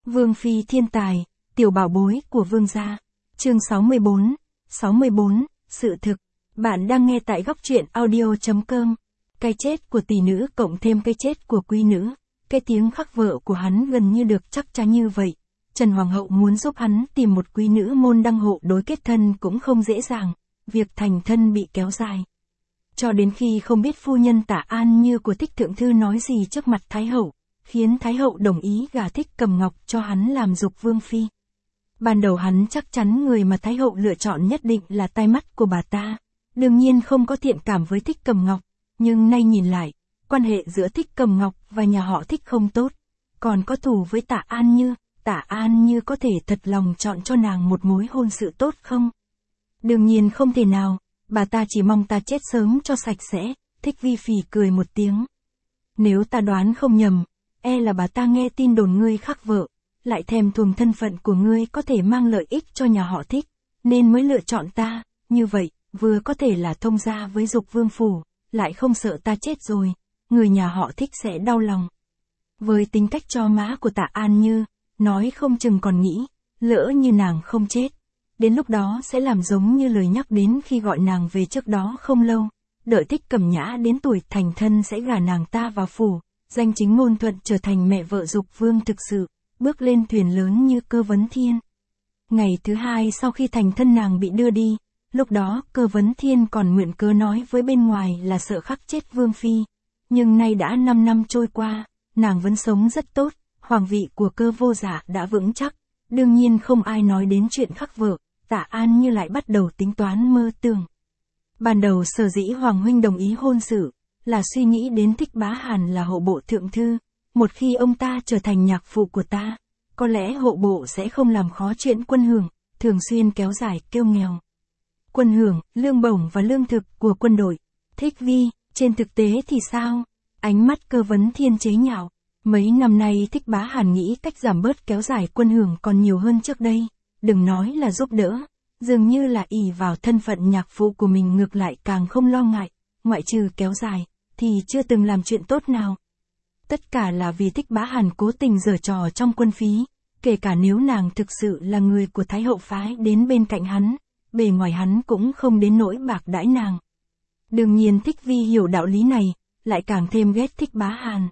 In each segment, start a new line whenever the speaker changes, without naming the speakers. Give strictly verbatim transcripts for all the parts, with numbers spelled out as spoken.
Vương phi thiên tài, tiểu bảo bối của vương gia. Chương sáu mươi bốn, sáu mươi bốn, sự thực. Bạn đang nghe tại góc truyện audio chấm com. Cái chết của tỷ nữ cộng thêm cái chết của quý nữ, cái tiếng khắc vợ của hắn gần như được chắc chắn như vậy. Trần Hoàng hậu muốn giúp hắn tìm một quý nữ môn đăng hộ đối kết thân cũng không dễ dàng, việc thành thân bị kéo dài. Cho đến khi không biết phu nhân Tả An Như của Thích Thượng Thư nói gì trước mặt Thái hậu, khiến Thái hậu đồng ý gả Thích Cầm Ngọc cho hắn làm dục vương phi. Ban đầu hắn chắc chắn người mà Thái hậu lựa chọn nhất định là tai mắt của bà ta, đương nhiên không có thiện cảm với Thích Cầm Ngọc, nhưng nay nhìn lại, quan hệ giữa Thích Cầm Ngọc và nhà họ Thích không tốt, còn có thù với Tả An Như, Tả An Như có thể thật lòng chọn cho nàng một mối hôn sự tốt không? Đương nhiên không thể nào, bà ta chỉ mong ta chết sớm cho sạch sẽ. Thích Vi phì cười một tiếng. Nếu ta đoán không nhầm, e là bà ta nghe tin đồn ngươi khắc vợ, lại thèm thuồng thân phận của ngươi có thể mang lợi ích cho nhà họ Thích, nên mới lựa chọn ta, như vậy, vừa có thể là thông gia với Dục Vương phủ, lại không sợ ta chết rồi, người nhà họ Thích sẽ đau lòng. Với tính cách cho má của Tả An Như, nói không chừng còn nghĩ, lỡ như nàng không chết, đến lúc đó sẽ làm giống như lời nhắc đến khi gọi nàng về trước đó không lâu, đợi Thích Cẩm Nhã đến tuổi thành thân sẽ gả nàng ta vào phủ, danh chính ngôn thuận trở thành mẹ vợ Dục Vương thực sự, bước lên thuyền lớn như Cơ Vấn Thiên. Ngày thứ hai sau khi thành thân nàng bị đưa đi, lúc đó Cơ Vấn Thiên còn nguyện cớ nói với bên ngoài là sợ khắc chết Vương phi, nhưng nay đã năm năm trôi qua, nàng vẫn sống rất tốt, hoàng vị của Cơ Vô Dạ đã vững chắc, đương nhiên không ai nói đến chuyện khắc vợ. Tả An Như lại bắt đầu tính toán mơ tưởng. Ban đầu sở dĩ Hoàng huynh đồng ý hôn sự, là suy nghĩ đến Thích Bá Hàn là hộ bộ thượng thư, một khi ông ta trở thành nhạc phụ của ta, có lẽ hộ bộ sẽ không làm khó chuyện quân hưởng, thường xuyên kéo dài kêu nghèo. Quân hưởng, lương bổng và lương thực của quân đội. Thích Vi, trên thực tế thì sao? Ánh mắt Cơ Vấn Thiên chế nhạo. Mấy năm nay Thích Bá Hàn nghĩ cách giảm bớt kéo dài quân hưởng còn nhiều hơn trước đây. Đừng nói là giúp đỡ, dường như là ỷ vào thân phận nhạc phụ của mình ngược lại càng không lo ngại, ngoại trừ kéo dài, thì chưa từng làm chuyện tốt nào. Tất cả là vì Thích Bá Hàn cố tình giở trò trong quân phí, kể cả nếu nàng thực sự là người của Thái hậu phái đến bên cạnh hắn, bề ngoài hắn cũng không đến nỗi bạc đãi nàng. Đương nhiên Thích Vi hiểu đạo lý này, lại càng thêm ghét Thích Bá Hàn.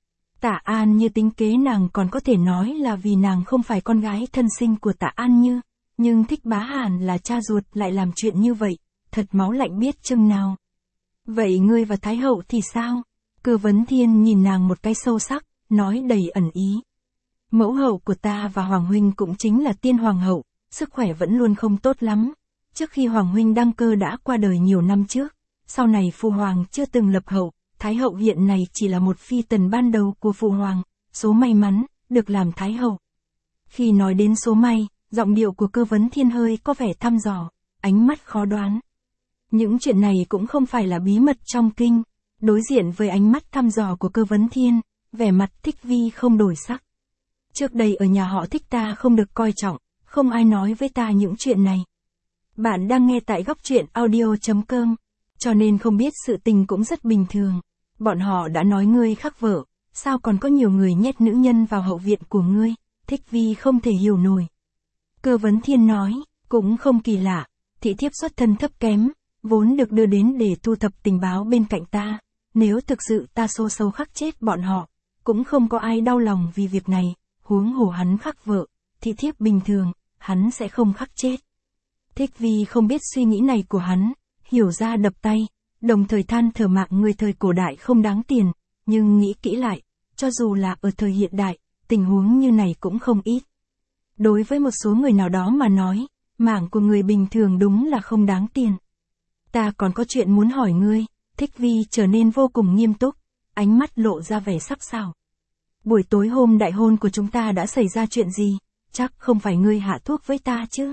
Tả An Như tính kế nàng còn có thể nói là vì nàng không phải con gái thân sinh của Tả An Như, nhưng Thích Bá Hàn là cha ruột lại làm chuyện như vậy, thật máu lạnh biết chừng nào. Vậy ngươi và Thái hậu thì sao? Cơ Vấn Thiên nhìn nàng một cái sâu sắc, nói đầy ẩn ý. Mẫu hậu của ta và Hoàng huynh cũng chính là tiên hoàng hậu, sức khỏe vẫn luôn không tốt lắm. Trước khi Hoàng huynh đăng cơ đã qua đời nhiều năm trước, sau này Phụ hoàng chưa từng lập hậu. Thái hậu hiện này chỉ là một phi tần ban đầu của Phụ hoàng, số may mắn, được làm Thái hậu. Khi nói đến số may, giọng điệu của Cơ Vấn Thiên hơi có vẻ thăm dò, ánh mắt khó đoán. Những chuyện này cũng không phải là bí mật trong kinh, đối diện với ánh mắt thăm dò của Cơ Vấn Thiên, vẻ mặt Thích Vi không đổi sắc. Trước đây ở nhà họ Thích ta không được coi trọng, không ai nói với ta những chuyện này. Bạn đang nghe tại góc truyện audio chấm com, cho nên không biết sự tình cũng rất bình thường. Bọn họ đã nói ngươi khắc vợ, sao còn có nhiều người nhét nữ nhân vào hậu viện của ngươi? Thích Vi không thể hiểu nổi. Cơ Vấn Thiên nói, cũng không kỳ lạ, thị thiếp xuất thân thấp kém, vốn được đưa đến để thu thập tình báo bên cạnh ta, nếu thực sự ta xô sâu khắc chết bọn họ, cũng không có ai đau lòng vì việc này, huống hồ hắn khắc vợ, thị thiếp bình thường, hắn sẽ không khắc chết. Thích Vi không biết suy nghĩ này của hắn, hiểu ra đập tay. Đồng thời than thở mạng người thời cổ đại không đáng tiền, nhưng nghĩ kỹ lại, cho dù là ở thời hiện đại, tình huống như này cũng không ít. Đối với một số người nào đó mà nói, mạng của người bình thường đúng là không đáng tiền. Ta còn có chuyện muốn hỏi ngươi. Thích Vi trở nên vô cùng nghiêm túc, ánh mắt lộ ra vẻ sắc sảo. Buổi tối hôm đại hôn của chúng ta đã xảy ra chuyện gì? Chắc không phải ngươi hạ thuốc với ta chứ?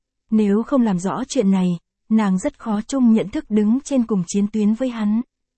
Nếu không làm rõ chuyện này, nàng rất khó chung nhận thức đứng trên cùng chiến tuyến với hắn.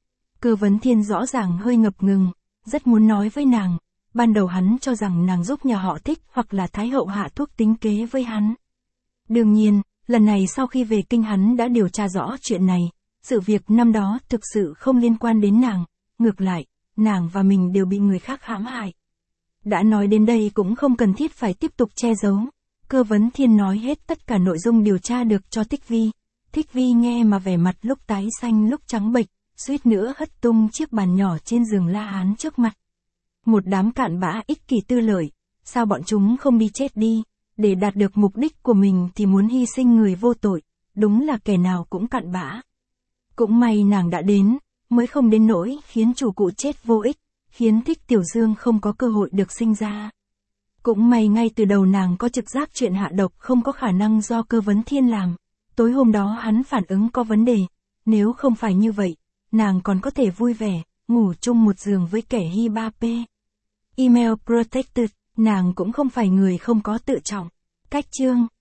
Cơ Vấn Thiên rõ ràng hơi ngập ngừng, rất muốn nói với nàng, ban đầu hắn cho rằng nàng giúp nhà họ Thích hoặc là Thái hậu hạ thuốc tính kế với hắn. Đương nhiên, lần này sau khi về kinh hắn đã điều tra rõ chuyện này, sự việc năm đó thực sự không liên quan đến nàng, ngược lại, nàng và mình đều bị người khác hãm hại. Đã nói đến đây cũng không cần thiết phải tiếp tục che giấu. Cơ Vấn Thiên nói hết tất cả nội dung điều tra được cho Thích Vi. Thích Vi nghe mà vẻ mặt lúc tái xanh lúc trắng bệch, suýt nữa hất tung chiếc bàn nhỏ trên giường La Hán trước mặt. Một đám cặn bã ích kỷ tư lợi, sao bọn chúng không đi chết đi, để đạt được mục đích của mình thì muốn hy sinh người vô tội, đúng là kẻ nào cũng cặn bã. Cũng may nàng đã đến, mới không đến nỗi khiến chủ cụ chết vô ích, khiến Thích Tiểu Dương không có cơ hội được sinh ra. Cũng may ngay từ đầu nàng có trực giác chuyện hạ độc không có khả năng do Cơ Vấn Thiên làm. Tối hôm đó hắn phản ứng có vấn đề, nếu không phải như vậy, nàng còn có thể vui vẻ, ngủ chung một giường với kẻ Hi ba P. Email Protected, nàng cũng không phải người không có tự trọng. Cách chương